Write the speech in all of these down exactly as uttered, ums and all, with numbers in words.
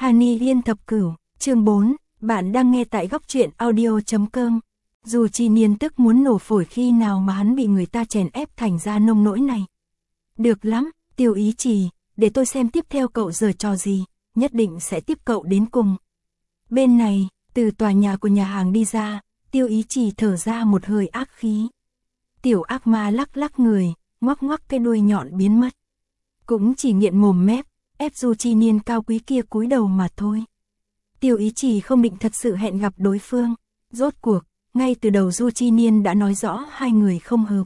Hani Liên Thập Cửu, chương bốn, bạn đang nghe tại góc truyện audio chấm com. Dù Chi Niên tức muốn nổ phổi khi nào mà hắn bị người ta chèn ép thành ra nông nỗi này. Được lắm, Tiêu Ý Trì, để tôi xem tiếp theo cậu giở trò gì, nhất định sẽ tiếp cậu đến cùng. Bên này, từ tòa nhà của nhà hàng đi ra, Tiêu Ý Trì thở ra một hơi ác khí. Tiểu ác ma lắc lắc người, ngoắc ngoắc cái đuôi nhọn biến mất. Cũng chỉ nghiện mồm mép, ép Du Chi Niên cao quý kia cúi đầu mà thôi. Tiêu Ý Trì không định thật sự hẹn gặp đối phương. Rốt cuộc, ngay từ đầu Du Chi Niên đã nói rõ hai người không hợp.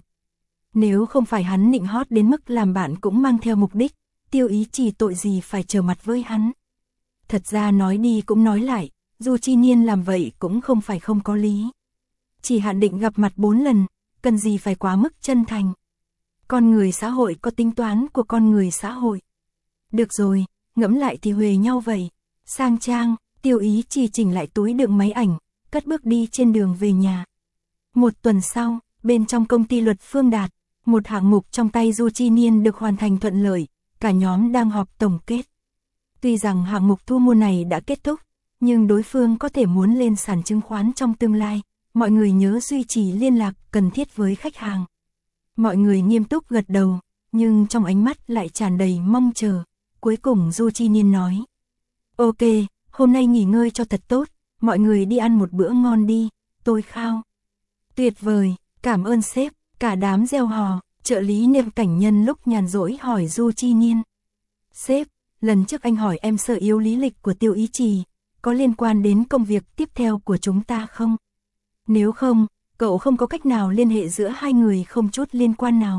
Nếu không phải hắn nịnh hót đến mức làm bạn cũng mang theo mục đích, Tiêu Ý Trì tội gì phải trở mặt với hắn. Thật ra nói đi cũng nói lại, Du Chi Niên làm vậy cũng không phải không có lý. Chỉ hạn định gặp mặt bốn lần, cần gì phải quá mức chân thành. Con người xã hội có tính toán của con người xã hội. Được rồi, ngẫm lại thì huề nhau vậy. Sang trang, Tiêu Ý Trì chỉnh lại túi đựng máy ảnh, cất bước đi trên đường về nhà. Một tuần sau, bên trong công ty Luật Phương Đạt, một hạng mục trong tay Du Chi Niên được hoàn thành thuận lợi, cả nhóm đang họp tổng kết. Tuy rằng hạng mục thu mua này đã kết thúc, nhưng đối phương có thể muốn lên sàn chứng khoán trong tương lai, mọi người nhớ duy trì liên lạc cần thiết với khách hàng. Mọi người nghiêm túc gật đầu, nhưng trong ánh mắt lại tràn đầy mong chờ. Cuối cùng Du Chi Niên nói: Ok, hôm nay nghỉ ngơi cho thật tốt, mọi người đi ăn một bữa ngon đi, tôi khao. Tuyệt vời, cảm ơn sếp, cả đám reo hò. Trợ lý Niệm Cảnh Nhân lúc nhàn rỗi hỏi Du Chi Niên: Sếp, lần trước anh hỏi em sơ yếu lý lịch của Tiêu Ý Trì, có liên quan đến công việc tiếp theo của chúng ta không? Nếu không, cậu không có cách nào liên hệ giữa hai người không chút liên quan nào?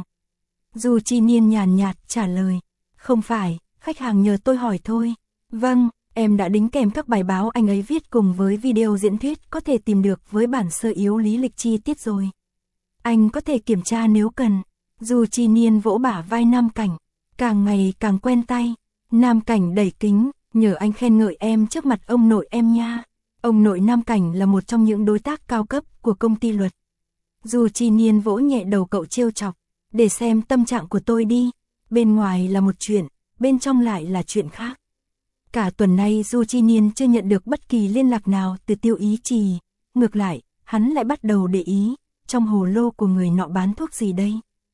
Du Chi Niên nhàn nhạt trả lời: Không phải, khách hàng nhờ tôi hỏi thôi. Vâng, em đã đính kèm các bài báo anh ấy viết cùng với video diễn thuyết có thể tìm được với bản sơ yếu lý lịch chi tiết rồi. Anh có thể kiểm tra nếu cần. Du Chi Niên vỗ bả vai Nam Cảnh, càng ngày càng quen tay. Nam Cảnh đẩy kính, nhờ anh khen ngợi em trước mặt ông nội em nha. Ông nội Nam Cảnh là một trong những đối tác cao cấp của công ty Luật. Du Chi Niên vỗ nhẹ đầu cậu trêu chọc, để xem tâm trạng của tôi đi. Bên ngoài là một chuyện, bên trong lại là chuyện khác. Cả tuần nay Du Chi Niên chưa nhận được bất kỳ liên lạc nào từ Tiêu Ý Trì. Ngược lại, hắn lại bắt đầu để ý, trong hồ lô của người nọ bán thuốc gì đây?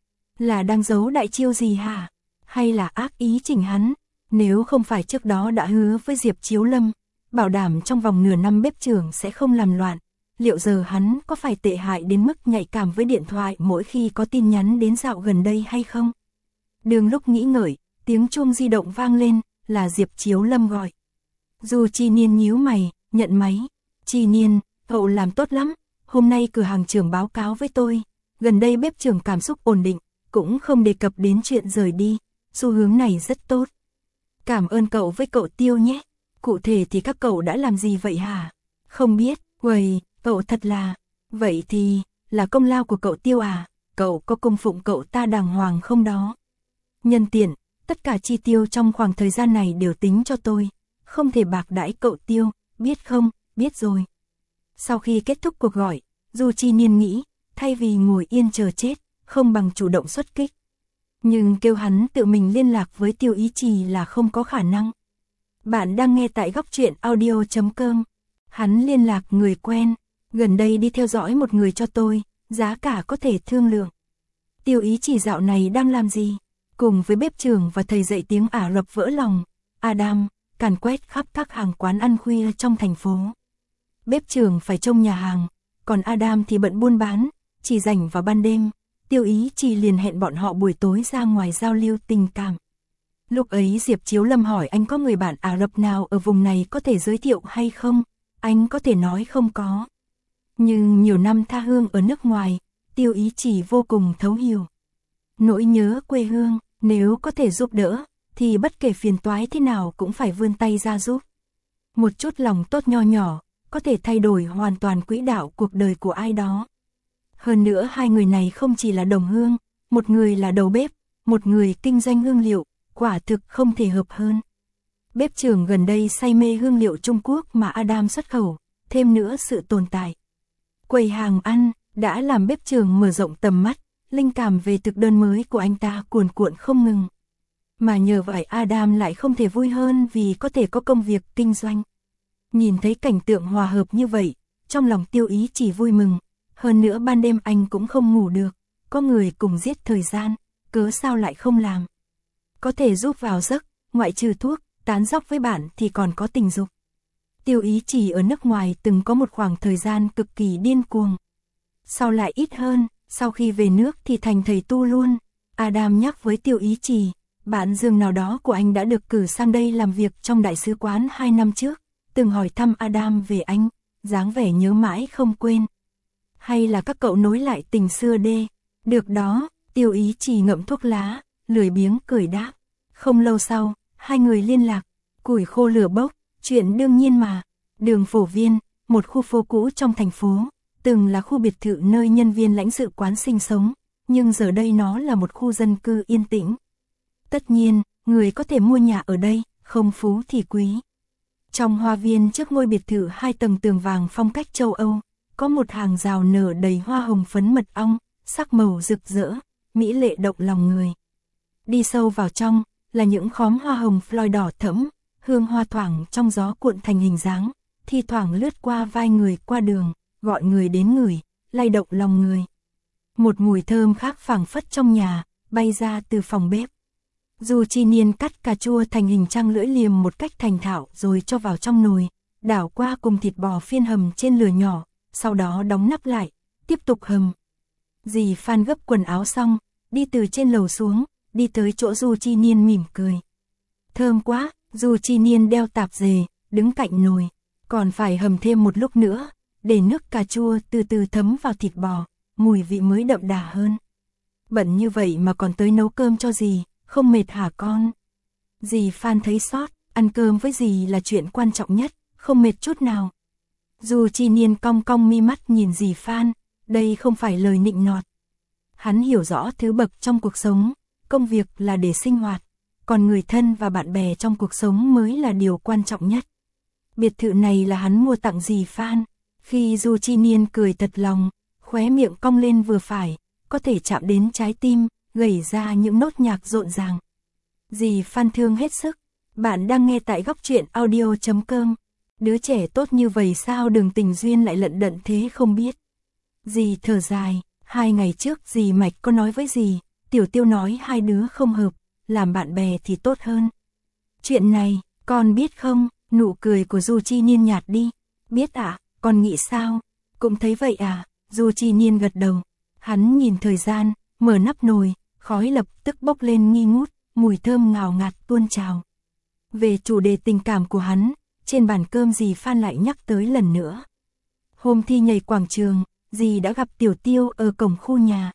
Là đang giấu đại chiêu gì hả? Hay là ác ý chỉnh hắn? Nếu không phải trước đó đã hứa với Diệp Chiếu Lâm, bảo đảm trong vòng nửa năm bếp trưởng sẽ không làm loạn, liệu giờ hắn có phải tệ hại đến mức nhạy cảm với điện thoại mỗi khi có tin nhắn đến dạo gần đây hay không? Đường lúc nghĩ ngợi, tiếng chuông di động vang lên, là Diệp Chiếu Lâm gọi. Du Chi Niên nhíu mày, nhận máy. Chi Niên, cậu làm tốt lắm, hôm nay cửa hàng trưởng báo cáo với tôi, gần đây bếp trưởng cảm xúc ổn định, cũng không đề cập đến chuyện rời đi, xu hướng này rất tốt. Cảm ơn cậu với cậu Tiêu nhé. Cụ thể thì các cậu đã làm gì vậy hả? Không biết, uầy, cậu thật là... Vậy thì, là công lao của cậu Tiêu à? Cậu có cung phụng cậu ta đàng hoàng không đó? Nhân tiện, tất cả chi tiêu trong khoảng thời gian này đều tính cho tôi. Không thể bạc đãi cậu Tiêu, biết không? Biết rồi. Sau khi kết thúc cuộc gọi, Du Chi Niên nghĩ, thay vì ngồi yên chờ chết, không bằng chủ động xuất kích. Nhưng kêu hắn tự mình liên lạc với Tiêu Ý Trì là không có khả năng. Bạn đang nghe tại góc truyện audio chấm com. Hắn liên lạc người quen, gần đây đi theo dõi một người cho tôi, giá cả có thể thương lượng. Tiêu Ý Trì dạo này đang làm gì? Cùng với bếp trưởng và thầy dạy tiếng Ả Rập vỡ lòng, Adam, càn quét khắp các hàng quán ăn khuya trong thành phố. Bếp trưởng phải trông nhà hàng, còn Adam thì bận buôn bán, chỉ rảnh vào ban đêm. Tiêu Ý Trì liền hẹn bọn họ buổi tối ra ngoài giao lưu tình cảm. Lúc ấy Diệp Chiếu Lâm hỏi anh có người bạn Ả Rập nào ở vùng này có thể giới thiệu hay không, anh có thể nói không có. Nhưng nhiều năm tha hương ở nước ngoài, Tiêu Ý Trì vô cùng thấu hiểu. Nỗi nhớ quê hương, nếu có thể giúp đỡ, thì bất kể phiền toái thế nào cũng phải vươn tay ra giúp. Một chút lòng tốt nho nhỏ, có thể thay đổi hoàn toàn quỹ đạo cuộc đời của ai đó. Hơn nữa hai người này không chỉ là đồng hương, một người là đầu bếp, một người kinh doanh hương liệu, quả thực không thể hợp hơn. Bếp trưởng gần đây say mê hương liệu Trung Quốc mà Adam xuất khẩu, thêm nữa sự tồn tại quầy hàng ăn, đã làm bếp trưởng mở rộng tầm mắt, linh cảm về thực đơn mới của anh ta cuồn cuộn không ngừng. Mà nhờ vậy Adam lại không thể vui hơn vì có thể có công việc kinh doanh. Nhìn thấy cảnh tượng hòa hợp như vậy, trong lòng Tiêu Ý chỉ vui mừng. Hơn nữa ban đêm anh cũng không ngủ được, có người cùng giết thời gian, cớ sao lại không làm. Có thể giúp vào giấc, ngoại trừ thuốc, tán dóc với bạn thì còn có tình dục. Tiêu Ý chỉ ở nước ngoài từng có một khoảng thời gian cực kỳ điên cuồng. Sau lại ít hơn, sau khi về nước thì thành thầy tu luôn. Adam nhắc với Tiêu Ý Chỉ, bạn Dương nào đó của anh đã được cử sang đây làm việc trong đại sứ quán hai năm trước, từng hỏi thăm Adam về anh, dáng vẻ nhớ mãi không quên. Hay là các cậu nối lại tình xưa đê? Được đó, Tiêu Ý Chỉ ngậm thuốc lá, lười biếng cười đáp. Không lâu sau, hai người liên lạc, củi khô lửa bốc, chuyện đương nhiên mà. Đường Phổ Viên, một khu phố cũ trong thành phố, từng là khu biệt thự nơi nhân viên lãnh sự quán sinh sống, nhưng giờ đây nó là một khu dân cư yên tĩnh. Tất nhiên, người có thể mua nhà ở đây, không phú thì quý. Trong hoa viên trước ngôi biệt thự hai tầng tường vàng phong cách châu Âu, có một hàng rào nở đầy hoa hồng phấn mật ong, sắc màu rực rỡ, mỹ lệ động lòng người. Đi sâu vào trong, là những khóm hoa hồng phloy đỏ thẫm, hương hoa thoảng trong gió cuộn thành hình dáng, thi thoảng lướt qua vai người qua đường, gọi người đến ngửi, lay động lòng người. Một mùi thơm khác phảng phất trong nhà, bay ra từ phòng bếp. Dù Chi Niên cắt cà chua thành hình trăng lưỡi liềm một cách thành thạo rồi cho vào trong nồi, đảo qua cùng thịt bò phiên hầm trên lửa nhỏ, sau đó đóng nắp lại, tiếp tục hầm. Dì Phan gấp quần áo xong, đi từ trên lầu xuống, đi tới chỗ Du Chi Niên mỉm cười. Thơm quá, Du Chi Niên đeo tạp dề, đứng cạnh nồi, còn phải hầm thêm một lúc nữa, để nước cà chua từ từ thấm vào thịt bò, mùi vị mới đậm đà hơn. Bận như vậy mà còn tới nấu cơm cho dì, không mệt hả con? Dì Phan thấy sót, ăn cơm với dì là chuyện quan trọng nhất, không mệt chút nào. Du Chi Niên cong cong mi mắt nhìn dì Phan, đây không phải lời nịnh nọt. Hắn hiểu rõ thứ bậc trong cuộc sống, công việc là để sinh hoạt, còn người thân và bạn bè trong cuộc sống mới là điều quan trọng nhất. Biệt thự này là hắn mua tặng dì Phan, khi Du Chi Niên cười thật lòng, khóe miệng cong lên vừa phải, có thể chạm đến trái tim, gảy ra những nốt nhạc rộn ràng. Dì Phan thương hết sức, bạn đang nghe tại góc truyện audio chấm com. Đứa trẻ tốt như vậy sao Đường Tình Duyên lại lận đận thế không biết. Dì thở dài, hai ngày trước dì Mạch có nói với dì, Tiểu Tiêu nói hai đứa không hợp, làm bạn bè thì tốt hơn. Chuyện này, con biết không? Nụ cười của Du Chi Niên nhạt đi. Biết ạ, à, con nghĩ sao? Cũng thấy vậy à? Du Chi Niên gật đầu. Hắn nhìn thời gian, mở nắp nồi, khói lập tức bốc lên nghi ngút, mùi thơm ngào ngạt tuôn trào. Về chủ đề tình cảm của hắn, trên bàn cơm dì Phan lại nhắc tới lần nữa. Hôm thi nhảy quảng trường, dì đã gặp Tiểu Tiêu ở cổng khu nhà.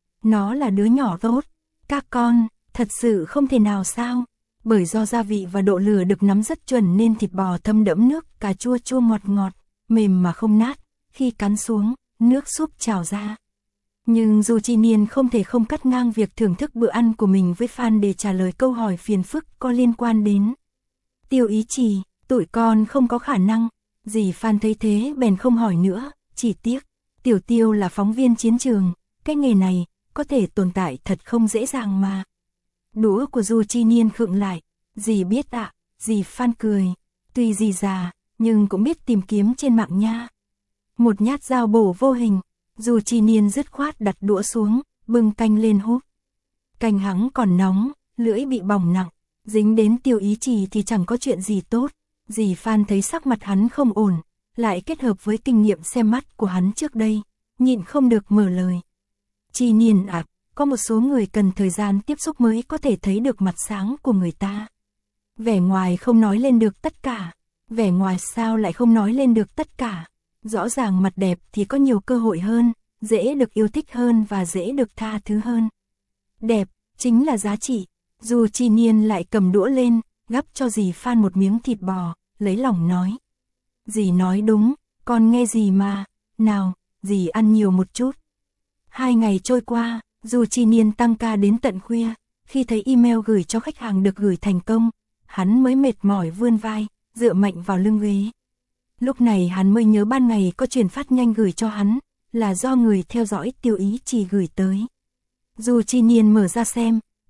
Nó là đứa nhỏ tốt, các con, thật sự không thể nào sao. Bởi do gia vị và độ lửa được nắm rất chuẩn nên thịt bò thấm đẫm nước cà chua chua ngọt ngọt, mềm mà không nát, khi cắn xuống, nước súp trào ra. Nhưng Du Chi Niên không thể không cắt ngang việc thưởng thức bữa ăn của mình với Phan để trả lời câu hỏi phiền phức có liên quan đến Tiêu Ý Chỉ, tụi con không có khả năng. Dì Phan thấy thế bèn không hỏi nữa, chỉ tiếc, Tiểu Tiêu là phóng viên chiến trường, cái nghề này, có thể tồn tại thật không dễ dàng mà. Đũa của Du Chi Niên khựng lại, dì biết ạ, à, dì Phan cười, tuy dì già, nhưng cũng biết tìm kiếm trên mạng nha. Một nhát dao bổ vô hình, Du Chi Niên dứt khoát đặt đũa xuống, bưng canh lên húp. Canh hắn còn nóng, lưỡi bị bỏng nặng, dính đến Tiêu Ý Chỉ thì chẳng có chuyện gì tốt. Dì Phan thấy sắc mặt hắn không ổn, lại kết hợp với kinh nghiệm xem mắt của hắn trước đây, nhịn không được mở lời. Chi Niên ạ, à, có một số người cần thời gian tiếp xúc mới có thể thấy được mặt sáng của người ta. Vẻ ngoài không nói lên được tất cả, vẻ ngoài sao lại không nói lên được tất cả. Rõ ràng mặt đẹp thì có nhiều cơ hội hơn, dễ được yêu thích hơn và dễ được tha thứ hơn. Đẹp, chính là giá trị. Dù Chi Niên lại cầm đũa lên, gắp cho dì Phan một miếng thịt bò, lấy lòng nói. Dì nói đúng, con nghe dì mà, nào, dì ăn nhiều một chút. Hai ngày trôi qua, dù Chi Niên tăng ca đến tận khuya, khi thấy email gửi cho khách hàng được gửi thành công, hắn mới mệt mỏi vươn vai, dựa mạnh vào lưng ghế. Lúc này hắn mới nhớ ban ngày có truyền phát nhanh gửi cho hắn, là do người theo dõi Tiêu Ý Chỉ gửi tới. Dù Chi Niên mở ra xem,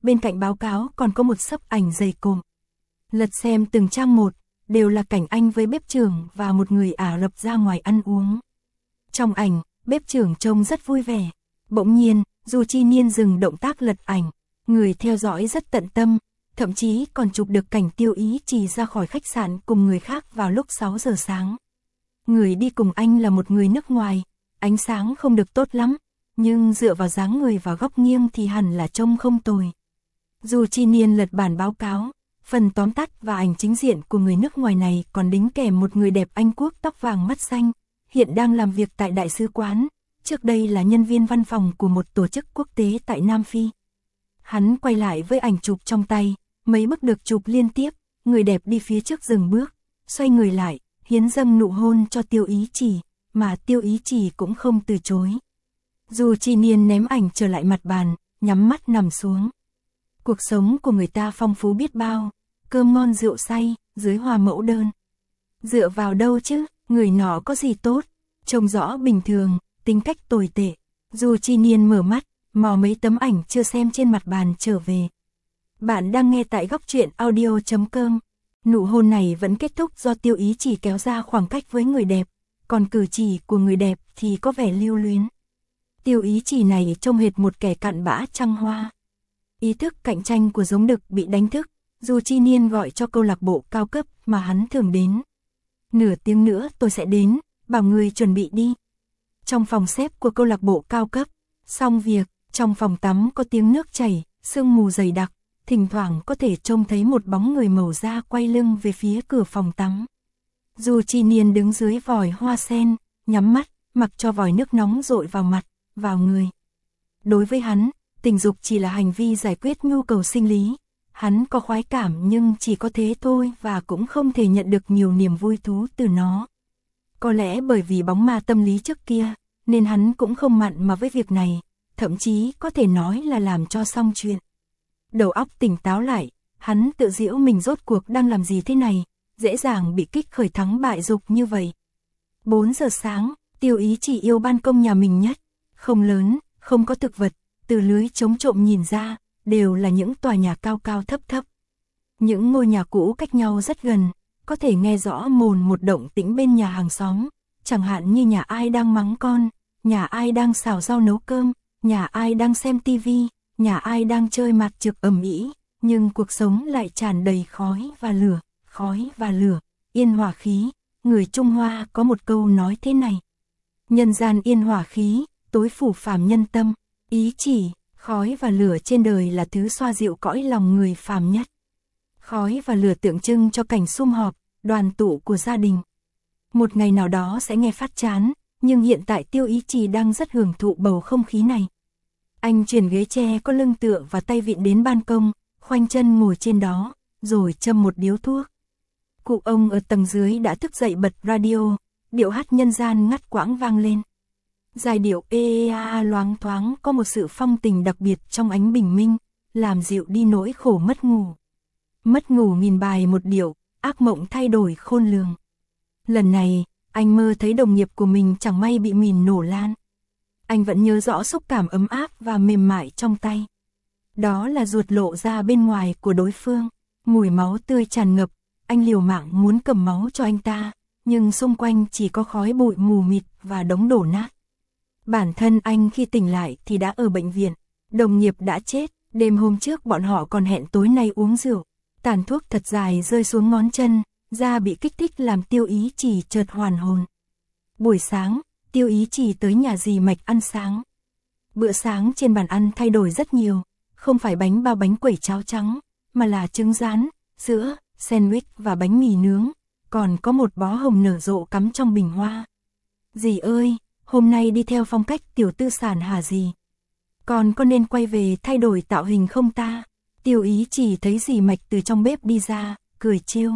bên cạnh báo cáo còn có một xấp ảnh dày cộm. Lật xem từng trang một, đều là cảnh anh với bếp trưởng và một người Ả Rập ra ngoài ăn uống. Trong ảnh, bếp trưởng trông rất vui vẻ. Bỗng nhiên, Du Chi Niên dừng động tác lật ảnh, người theo dõi rất tận tâm, thậm chí còn chụp được cảnh Tiêu Ý Chỉ ra khỏi khách sạn cùng người khác vào lúc sáu giờ sáng. Người đi cùng anh là một người nước ngoài, ánh sáng không được tốt lắm, nhưng dựa vào dáng người và góc nghiêng thì hẳn là trông không tồi. Du Chi Niên lật bản báo cáo, phần tóm tắt và ảnh chính diện của người nước ngoài này còn đính kèm một người đẹp Anh Quốc tóc vàng mắt xanh, hiện đang làm việc tại đại sứ quán, trước đây là nhân viên văn phòng của một tổ chức quốc tế tại Nam Phi. Hắn quay lại với ảnh chụp trong tay, mấy bức được chụp liên tiếp, người đẹp đi phía trước dừng bước, xoay người lại, hiến dâng nụ hôn cho Tiêu Ý Chỉ, mà Tiêu Ý Chỉ cũng không từ chối. Du Chi Niên ném ảnh trở lại mặt bàn, nhắm mắt nằm xuống. Cuộc sống của người ta phong phú biết bao, cơm ngon rượu say, dưới hoa mẫu đơn. Dựa vào đâu chứ, người nọ có gì tốt, trông rõ bình thường, tính cách tồi tệ. Du Chi Niên mở mắt, mò mấy tấm ảnh chưa xem trên mặt bàn trở về. Bạn đang nghe tại góc truyện audio chấm com. Nụ hôn này vẫn kết thúc do Tiêu Ý Chỉ kéo ra khoảng cách với người đẹp, còn cử chỉ của người đẹp thì có vẻ lưu luyến. Tiêu Ý Chỉ này trông hệt một kẻ cặn bã trăng hoa. Ý thức cạnh tranh của giống đực bị đánh thức, Du Chi Niên gọi cho câu lạc bộ cao cấp mà hắn thường đến. Nửa tiếng nữa tôi sẽ đến, bảo người chuẩn bị đi. Trong phòng xếp của câu lạc bộ cao cấp, xong việc, trong phòng tắm có tiếng nước chảy, sương mù dày đặc, thỉnh thoảng có thể trông thấy một bóng người màu da quay lưng về phía cửa phòng tắm. Du Chi Niên đứng dưới vòi hoa sen, nhắm mắt, mặc cho vòi nước nóng dội vào mặt, vào người. Đối với hắn, tình dục chỉ là hành vi giải quyết nhu cầu sinh lý. Hắn có khoái cảm nhưng chỉ có thế thôi và cũng không thể nhận được nhiều niềm vui thú từ nó. Có lẽ bởi vì bóng ma tâm lý trước kia, nên hắn cũng không mặn mà với việc này, thậm chí có thể nói là làm cho xong chuyện. Đầu óc tỉnh táo lại, hắn tự giễu mình rốt cuộc đang làm gì thế này, dễ dàng bị kích khởi thắng bại dục như vậy. bốn giờ sáng, Tiêu Ý Chỉ yêu ban công nhà mình nhất, không lớn, không có thực vật, từ lưới chống trộm nhìn ra, đều là những tòa nhà cao cao thấp thấp. Những ngôi nhà cũ cách nhau rất gần, có thể nghe rõ mồn một động tĩnh bên nhà hàng xóm, chẳng hạn như nhà ai đang mắng con, nhà ai đang xào rau nấu cơm, nhà ai đang xem tivi, nhà ai đang chơi mặt trược ầm ĩ, nhưng cuộc sống lại tràn đầy khói và lửa, khói và lửa, yên hòa khí. Người Trung Hoa có một câu nói thế này: nhân gian yên hòa khí, tối phủ phàm nhân tâm. Ý chỉ, khói và lửa trên đời là thứ xoa dịu cõi lòng người phàm nhất. Khói và lửa tượng trưng cho cảnh sum họp, đoàn tụ của gia đình. Một ngày nào đó sẽ nghe phát chán, nhưng hiện tại Tiêu Ý Chỉ đang rất hưởng thụ bầu không khí này. Anh chuyển ghế tre có lưng tựa và tay vịn đến ban công, khoanh chân ngồi trên đó, rồi châm một điếu thuốc. Cụ ông ở tầng dưới đã thức dậy bật radio, điệu hát nhân gian ngắt quãng vang lên. Giai điệu ê a a loáng thoáng có một sự phong tình đặc biệt trong ánh bình minh, làm dịu đi nỗi khổ mất ngủ. Mất ngủ nghìn bài một điệu, ác mộng thay đổi khôn lường. Lần này, anh mơ thấy đồng nghiệp của mình chẳng may bị mìn nổ lan. Anh vẫn nhớ rõ xúc cảm ấm áp và mềm mại trong tay. Đó là ruột lộ ra bên ngoài của đối phương, mùi máu tươi tràn ngập, anh liều mạng muốn cầm máu cho anh ta, nhưng xung quanh chỉ có khói bụi mù mịt và đống đổ nát. Bản thân anh khi tỉnh lại thì đã ở bệnh viện, đồng nghiệp đã chết, đêm hôm trước bọn họ còn hẹn tối nay uống rượu, tàn thuốc thật dài rơi xuống ngón chân, da bị kích thích làm Tiêu Ý Chỉ chợt hoàn hồn. Buổi sáng, Tiêu Ý Chỉ tới nhà dì Mạch ăn sáng. Bữa sáng trên bàn ăn thay đổi rất nhiều, không phải bánh bao bánh quẩy cháo trắng, mà là trứng rán, sữa, sandwich và bánh mì nướng, còn có một bó hồng nở rộ cắm trong bình hoa. Dì ơi, hôm nay đi theo phong cách tiểu tư sản hả dì? Còn có nên quay về thay đổi tạo hình không ta? Tiêu Ý Chỉ thấy dì Mạch từ trong bếp đi ra, cười trêu.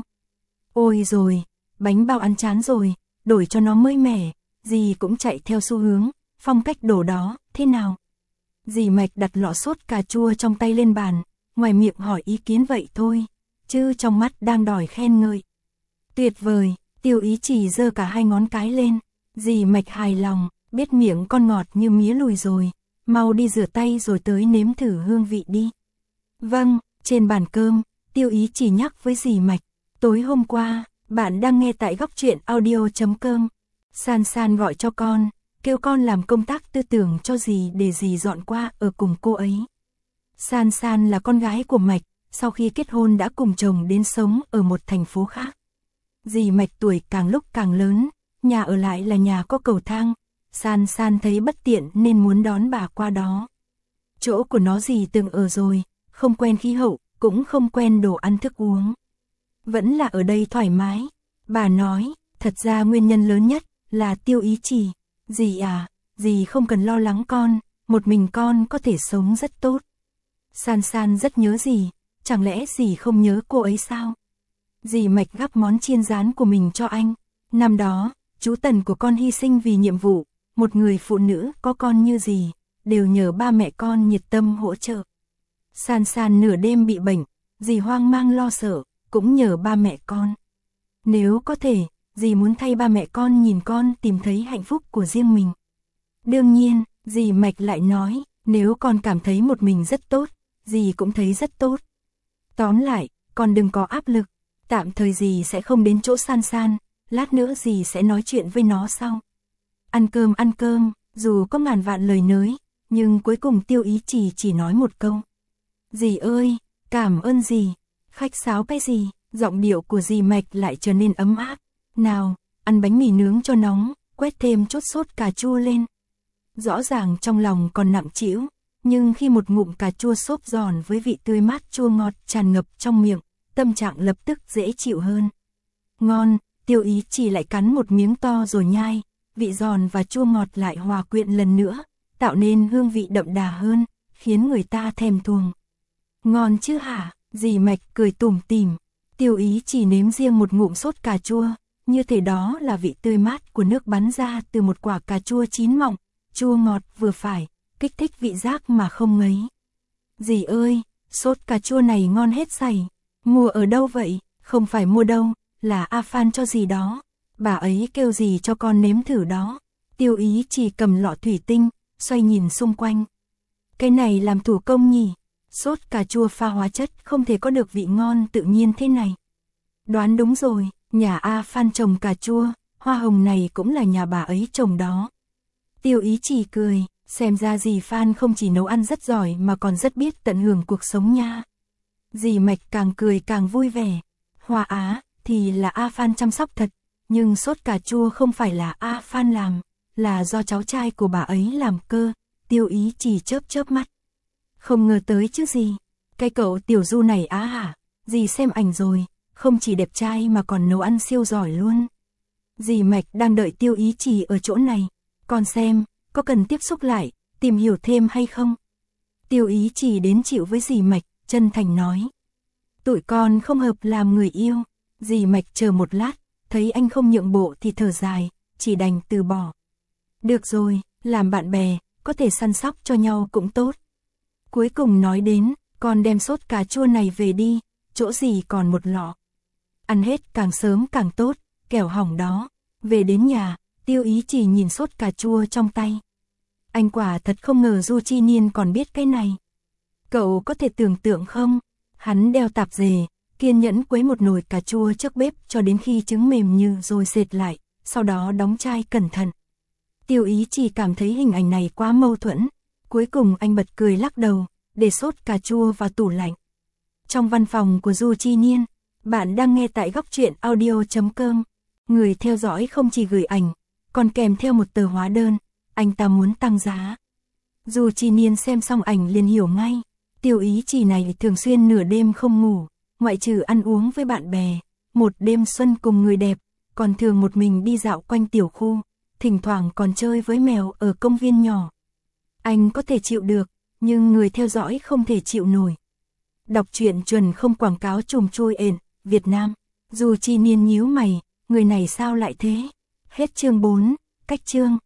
Ôi rồi, bánh bao ăn chán rồi, đổi cho nó mới mẻ. Dì cũng chạy theo xu hướng, phong cách đồ đó, thế nào? Dì Mạch đặt lọ sốt cà chua trong tay lên bàn, ngoài miệng hỏi ý kiến vậy thôi, chứ trong mắt đang đòi khen ngợi. Tuyệt vời, Tiêu Ý Chỉ giơ cả hai ngón cái lên, dì Mạch hài lòng, biết miệng con ngọt như mía lùi rồi, mau đi rửa tay rồi tới nếm thử hương vị đi. Vâng, trên bàn cơm, Tiêu Ý chỉ nhắc với dì Mạch. Tối hôm qua, bạn đang nghe tại góc truyện audio chấm com. San San gọi cho con, kêu con làm công tác tư tưởng cho dì để dì dọn qua ở cùng cô ấy. San San là con gái của Mạch, sau khi kết hôn đã cùng chồng đến sống ở một thành phố khác. Dì Mạch tuổi càng lúc càng lớn, nhà ở lại là nhà có cầu thang. San San thấy bất tiện nên muốn đón bà qua đó. Chỗ của nó dì từng ở rồi, không quen khí hậu, cũng không quen đồ ăn thức uống. Vẫn là ở đây thoải mái. Bà nói, thật ra nguyên nhân lớn nhất là Tiêu Ý Chỉ. Dì à, dì không cần lo lắng con, một mình con có thể sống rất tốt. San San rất nhớ dì, chẳng lẽ dì không nhớ cô ấy sao? Dì Mạch gắp món chiên rán của mình cho anh. Năm đó, chú Tần của con hy sinh vì nhiệm vụ, một người phụ nữ có con như dì, đều nhờ ba mẹ con nhiệt tâm hỗ trợ. San San nửa đêm bị bệnh, dì hoang mang lo sợ, cũng nhờ ba mẹ con. Nếu có thể, dì muốn thay ba mẹ con nhìn con tìm thấy hạnh phúc của riêng mình. Đương nhiên, dì Mạch lại nói, nếu con cảm thấy một mình rất tốt, dì cũng thấy rất tốt. Tóm lại, con đừng có áp lực, tạm thời dì sẽ không đến chỗ San San, lát nữa dì sẽ nói chuyện với nó sau. Ăn cơm ăn cơm, dù có ngàn vạn lời nới, nhưng cuối cùng Tiêu Ý Chỉ chỉ nói một câu. Dì ơi, cảm ơn dì, khách sáo cái gì, giọng điệu của dì Mạch lại trở nên ấm áp. Nào, ăn bánh mì nướng cho nóng, quét thêm chút sốt cà chua lên. Rõ ràng trong lòng còn nặng trĩu, nhưng khi một ngụm cà chua xốp giòn với vị tươi mát chua ngọt tràn ngập trong miệng, tâm trạng lập tức dễ chịu hơn. Ngon, Tiêu Ý Chỉ lại cắn một miếng to rồi nhai, vị giòn và chua ngọt lại hòa quyện lần nữa, tạo nên hương vị đậm đà hơn, khiến người ta thèm thuồng. Ngon chứ hả? Dì Mạch cười tủm tỉm. Tiêu Ý Chỉ nếm riêng một ngụm sốt cà chua, như thể đó là vị tươi mát của nước bắn ra từ một quả cà chua chín mọng, chua ngọt vừa phải, kích thích vị giác mà không ngấy. Dì ơi, sốt cà chua này ngon hết sảy. Mua ở đâu vậy? Không phải mua đâu, là A Phan cho dì đó. Bà ấy kêu dì cho con nếm thử đó. Tiêu Ý Chỉ cầm lọ thủy tinh, xoay nhìn xung quanh. Cái này làm thủ công nhỉ? Sốt cà chua pha hóa chất không thể có được vị ngon tự nhiên thế này. Đoán đúng rồi, nhà A Phan trồng cà chua, hoa hồng này cũng là nhà bà ấy trồng đó. Tiêu Ý Chỉ cười, xem ra dì Phan không chỉ nấu ăn rất giỏi mà còn rất biết tận hưởng cuộc sống nha. Dì Mạch càng cười càng vui vẻ. Hoa Á thì là A Phan chăm sóc thật, nhưng sốt cà chua không phải là A Phan làm, là do cháu trai của bà ấy làm cơ. Tiêu Ý Chỉ chớp chớp mắt. Không ngờ tới chứ gì. Cái cậu Tiểu Du này á hả? Dì xem ảnh rồi, không chỉ đẹp trai mà còn nấu ăn siêu giỏi luôn. Dì Mạch đang đợi Tiêu Ý Chỉ ở chỗ này. Con xem, có cần tiếp xúc lại, tìm hiểu thêm hay không? Tiêu Ý Chỉ đến chịu với dì Mạch, chân thành nói. Tụi con không hợp làm người yêu. Dì Mạch chờ một lát, thấy anh không nhượng bộ thì thở dài, chỉ đành từ bỏ. Được rồi, làm bạn bè, có thể săn sóc cho nhau cũng tốt. Cuối cùng nói đến, con đem sốt cà chua này về đi, chỗ dì còn một lọ. Ăn hết càng sớm càng tốt, kẻo hỏng đó. Về đến nhà, Tiêu Ý Chỉ nhìn sốt cà chua trong tay. Anh quả thật không ngờ Du Chi Niên còn biết cái này. Cậu có thể tưởng tượng không? Hắn đeo tạp dề, kiên nhẫn quấy một nồi cà chua trước bếp cho đến khi trứng mềm như rồi sệt lại, sau đó đóng chai cẩn thận. Tiêu Ý Chỉ cảm thấy hình ảnh này quá mâu thuẫn. Cuối cùng anh bật cười lắc đầu, để sốt cà chua vào tủ lạnh. Trong văn phòng của Du Chi Niên, bạn đang nghe tại góc truyện audio chấm com. Người theo dõi không chỉ gửi ảnh, còn kèm theo một tờ hóa đơn, anh ta muốn tăng giá. Du Chi Niên xem xong ảnh liền hiểu ngay, Tiêu Ý Chỉ này thường xuyên nửa đêm không ngủ, ngoại trừ ăn uống với bạn bè, một đêm xuân cùng người đẹp, còn thường một mình đi dạo quanh tiểu khu, thỉnh thoảng còn chơi với mèo ở công viên nhỏ. Anh có thể chịu được, nhưng người theo dõi không thể chịu nổi. Đọc truyện chuẩn không quảng cáo chùm chui ền, Việt Nam. Du Chi Niên nhíu mày, người này sao lại thế? Hết chương bốn, cách chương.